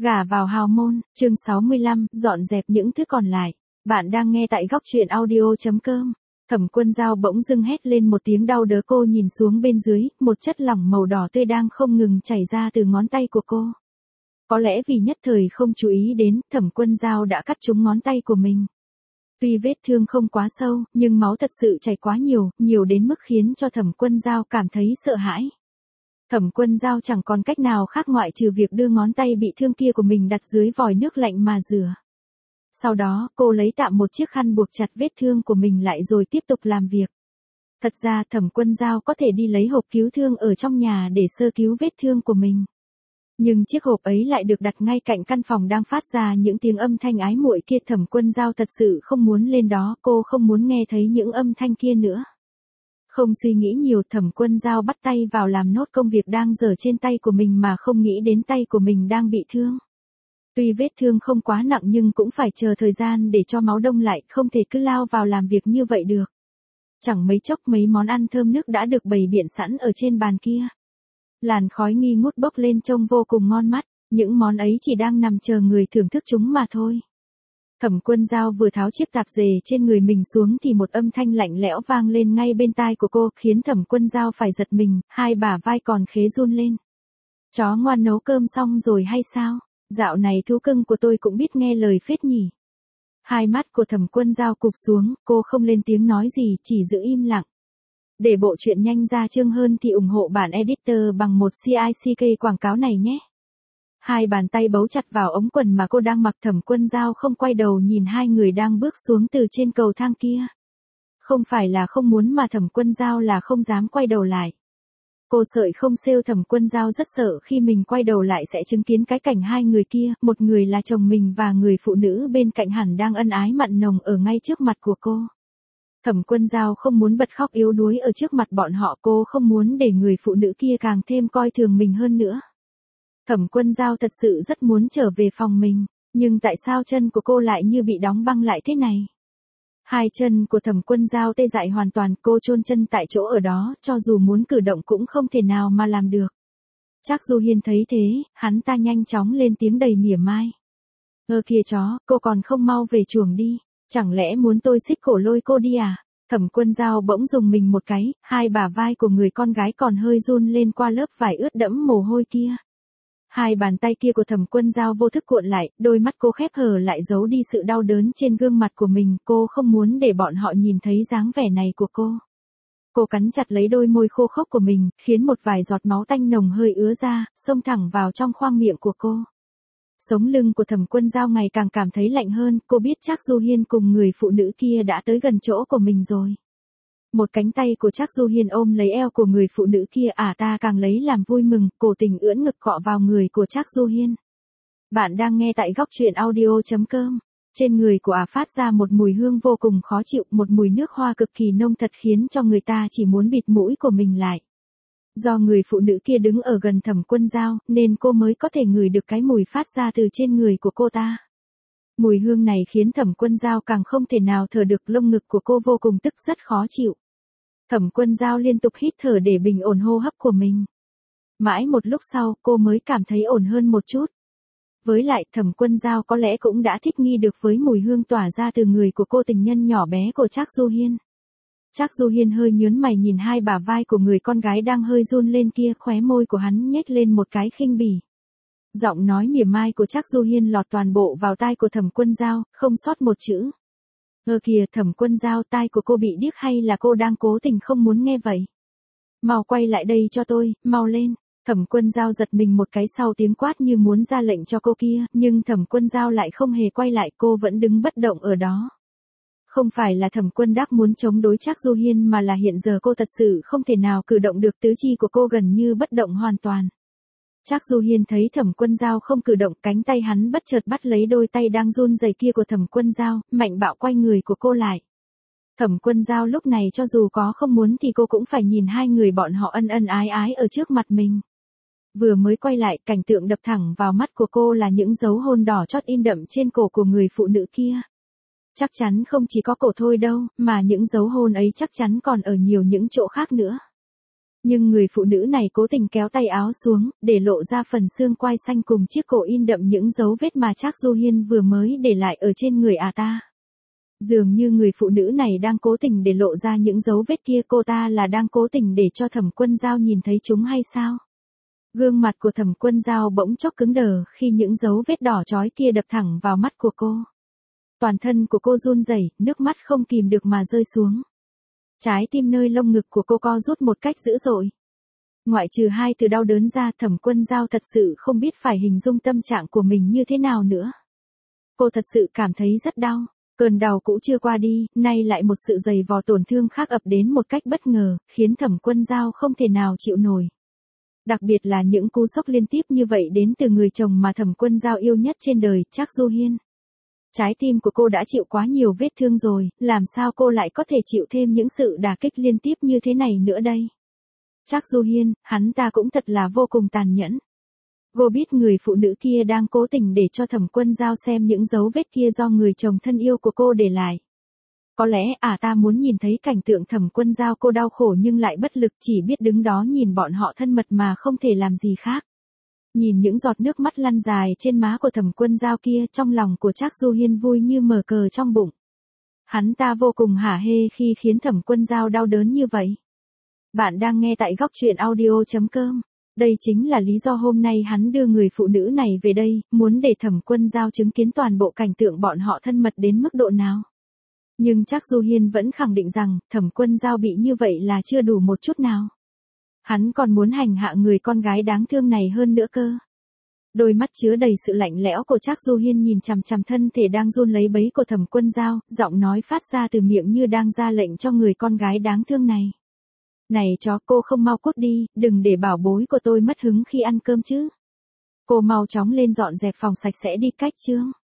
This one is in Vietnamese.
Gả vào hào môn, chương 65, dọn dẹp những thứ còn lại. Bạn đang nghe tại góc truyện audio.com. Thẩm Quân Dao bỗng dưng hét lên một tiếng đau đớn, cô nhìn xuống bên dưới, một chất lỏng màu đỏ tươi đang không ngừng chảy ra từ ngón tay của cô. Có lẽ vì nhất thời không chú ý đến, Thẩm Quân Dao đã cắt trúng ngón tay của mình. Tuy vết thương không quá sâu, nhưng máu thật sự chảy quá nhiều, nhiều đến mức khiến cho Thẩm Quân Dao cảm thấy sợ hãi. Thẩm Quân Dao chẳng còn cách nào khác ngoại trừ việc đưa ngón tay bị thương kia của mình đặt dưới vòi nước lạnh mà rửa. Sau đó, cô lấy tạm một chiếc khăn buộc chặt vết thương của mình lại rồi tiếp tục làm việc. Thật ra Thẩm Quân Dao có thể đi lấy hộp cứu thương ở trong nhà để sơ cứu vết thương của mình. Nhưng chiếc hộp ấy lại được đặt ngay cạnh căn phòng đang phát ra những tiếng âm thanh ái muội kia. Thẩm Quân Dao thật sự không muốn lên đó, cô không muốn nghe thấy những âm thanh kia nữa. Không suy nghĩ nhiều, Thẩm Quân Dao bắt tay vào làm nốt công việc đang dở trên tay của mình mà không nghĩ đến tay của mình đang bị thương. Tuy vết thương không quá nặng nhưng cũng phải chờ thời gian để cho máu đông lại, không thể cứ lao vào làm việc như vậy được. Chẳng mấy chốc mấy món ăn thơm nức đã được bày biện sẵn ở trên bàn kia. Làn khói nghi ngút bốc lên trông vô cùng ngon mắt, những món ấy chỉ đang nằm chờ người thưởng thức chúng mà thôi. Thẩm Quân Dao vừa tháo chiếc tạp dề trên người mình xuống thì một âm thanh lạnh lẽo vang lên ngay bên tai của cô, khiến Thẩm Quân Dao phải giật mình, hai bả vai còn khế run lên. Chó ngoan nấu cơm xong rồi hay sao? Dạo này thú cưng của tôi cũng biết nghe lời phết nhỉ. Hai mắt của Thẩm Quân Dao cụp xuống, cô không lên tiếng nói gì, chỉ giữ im lặng. Để bộ truyện nhanh ra chương hơn thì ủng hộ bản editor bằng một CICK quảng cáo này nhé. Hai bàn tay bấu chặt vào ống quần mà cô đang mặc. Thẩm Quân Dao không quay đầu nhìn hai người đang bước xuống từ trên cầu thang kia. Không phải là không muốn mà Thẩm Quân Dao là không dám quay đầu lại. Cô sợi không sale. Thẩm Quân Dao rất sợ khi mình quay đầu lại sẽ chứng kiến cái cảnh hai người kia, một người là chồng mình và người phụ nữ bên cạnh hẳn đang ân ái mặn nồng ở ngay trước mặt của cô. Thẩm Quân Dao không muốn bật khóc yếu đuối ở trước mặt bọn họ, cô không muốn để người phụ nữ kia càng thêm coi thường mình hơn nữa. Thẩm Quân Dao thật sự rất muốn trở về phòng mình, nhưng tại sao chân của cô lại như bị đóng băng lại thế này? Hai chân của Thẩm Quân Dao tê dại hoàn toàn, cô chôn chân tại chỗ ở đó, cho dù muốn cử động cũng không thể nào mà làm được. Trác Du Hiên thấy thế, hắn ta nhanh chóng lên tiếng đầy mỉa mai. Kìa chó, cô còn không mau về chuồng đi, chẳng lẽ muốn tôi xích cổ lôi cô đi à? Thẩm Quân Dao bỗng dùng mình một cái, hai bả vai của người con gái còn hơi run lên qua lớp vải ướt đẫm mồ hôi kia. Hai bàn tay kia của Thẩm Quân Dao vô thức cuộn lại, đôi mắt cô khép hờ lại giấu đi sự đau đớn trên gương mặt của mình, cô không muốn để bọn họ nhìn thấy dáng vẻ này của cô. Cô cắn chặt lấy đôi môi khô khốc của mình, khiến một vài giọt máu tanh nồng hơi ứa ra, xông thẳng vào trong khoang miệng của cô. Sống lưng của Thẩm Quân Dao ngày càng cảm thấy lạnh hơn, cô biết Trác Du Hiên cùng người phụ nữ kia đã tới gần chỗ của mình rồi. Một cánh tay của Trác Du Hiên ôm lấy eo của người phụ nữ kia, ta càng lấy làm vui mừng, cố tình ưỡn ngực cọ vào người của Trác Du Hiên. Bạn đang nghe tại góc truyện audio.com. Trên người của phát ra một mùi hương vô cùng khó chịu, một mùi nước hoa cực kỳ nông thật khiến cho người ta chỉ muốn bịt mũi của mình lại. Do người phụ nữ kia đứng ở gần Thẩm Quân Dao, nên cô mới có thể ngửi được cái mùi phát ra từ trên người của cô ta. Mùi hương này khiến Thẩm Quân Dao càng không thể nào thở được, lông ngực của cô vô cùng tức rất khó chịu. Thẩm Quân Dao liên tục hít thở để bình ổn hô hấp của mình. Mãi một lúc sau, cô mới cảm thấy ổn hơn một chút. Với lại, Thẩm Quân Dao có lẽ cũng đã thích nghi được với mùi hương tỏa ra từ người của cô tình nhân nhỏ bé của Trác Du Hiên. Trác Du Hiên hơi nhướng mày nhìn hai bả vai của người con gái đang hơi run lên kia, khóe môi của hắn nhếch lên một cái khinh bỉ. Giọng nói mỉa mai của Trác Du Hiên lọt toàn bộ vào tai của Thẩm Quân Dao, không sót một chữ. Kìa Thẩm Quân Dao, tai của cô bị điếc hay là cô đang cố tình không muốn nghe vậy? Mau quay lại đây cho tôi, mau lên. Thẩm Quân Dao giật mình một cái sau tiếng quát như muốn ra lệnh cho cô kia, nhưng Thẩm Quân Dao lại không hề quay lại, cô vẫn đứng bất động ở đó. Không phải là Thẩm Quân Đắc muốn chống đối Trác Du Hiên mà là hiện giờ cô thật sự không thể nào cử động được, tứ chi của cô gần như bất động hoàn toàn. Trác Du Hiên thấy Thẩm Quân Dao không cử động, cánh tay hắn bất chợt bắt lấy đôi tay đang run rẩy kia của Thẩm Quân Dao, mạnh bạo quay người của cô lại. Thẩm Quân Dao lúc này cho dù có không muốn thì cô cũng phải nhìn hai người bọn họ ân ân ái ái ở trước mặt mình. Vừa mới quay lại, cảnh tượng đập thẳng vào mắt của cô là những dấu hôn đỏ chót in đậm trên cổ của người phụ nữ kia. Chắc chắn không chỉ có cổ thôi đâu, mà những dấu hôn ấy chắc chắn còn ở nhiều những chỗ khác nữa. Nhưng người phụ nữ này cố tình kéo tay áo xuống, để lộ ra phần xương quai xanh cùng chiếc cổ in đậm những dấu vết mà Trác Du Hiên vừa mới để lại ở trên người ta. Dường như người phụ nữ này đang cố tình để lộ ra những dấu vết kia, cô ta là đang cố tình để cho Thẩm Quân Dao nhìn thấy chúng hay sao? Gương mặt của Thẩm Quân Dao bỗng chốc cứng đờ khi những dấu vết đỏ chói kia đập thẳng vào mắt của cô. Toàn thân của cô run rẩy, nước mắt không kìm được mà rơi xuống. Trái tim nơi lông ngực của cô co rút một cách dữ dội. Ngoại trừ hai từ đau đớn ra, Thẩm Quân Dao thật sự không biết phải hình dung tâm trạng của mình như thế nào nữa. Cô thật sự cảm thấy rất đau. Cơn đau cũ chưa qua đi, nay lại một sự dày vò tổn thương khác ập đến một cách bất ngờ, khiến Thẩm Quân Dao không thể nào chịu nổi. Đặc biệt là những cú sốc liên tiếp như vậy đến từ người chồng mà Thẩm Quân Dao yêu nhất trên đời, Trác Du Hiên. Trái tim của cô đã chịu quá nhiều vết thương rồi, làm sao cô lại có thể chịu thêm những sự đả kích liên tiếp như thế này nữa đây? Trác Du Hiên, hắn ta cũng thật là vô cùng tàn nhẫn. Cô biết người phụ nữ kia đang cố tình để cho Thẩm Quân Dao xem những dấu vết kia do người chồng thân yêu của cô để lại. Có lẽ ta muốn nhìn thấy cảnh tượng Thẩm Quân Dao cô đau khổ nhưng lại bất lực, chỉ biết đứng đó nhìn bọn họ thân mật mà không thể làm gì khác. Nhìn những giọt nước mắt lăn dài trên má của Thẩm Quân Dao kia, trong lòng của Trác Du Hiên vui như mở cờ trong bụng. Hắn ta vô cùng hả hê khi khiến Thẩm Quân Dao đau đớn như vậy. Bạn đang nghe tại góc truyện audio.com. Đây chính là lý do hôm nay hắn đưa người phụ nữ này về đây, muốn để Thẩm Quân Dao chứng kiến toàn bộ cảnh tượng bọn họ thân mật đến mức độ nào. Nhưng Trác Du Hiên vẫn khẳng định rằng, Thẩm Quân Dao bị như vậy là chưa đủ một chút nào. Hắn còn muốn hành hạ người con gái đáng thương này hơn nữa cơ. Đôi mắt chứa đầy sự lạnh lẽo của Trác Du Hiên nhìn chằm chằm thân thể đang run lấy bấy của Thẩm Quân Dao, giọng nói phát ra từ miệng như đang ra lệnh cho người con gái đáng thương này. Này chó, cô không mau cút đi, đừng để bảo bối của tôi mất hứng khi ăn cơm chứ. Cô mau chóng lên dọn dẹp phòng sạch sẽ đi, cách chương.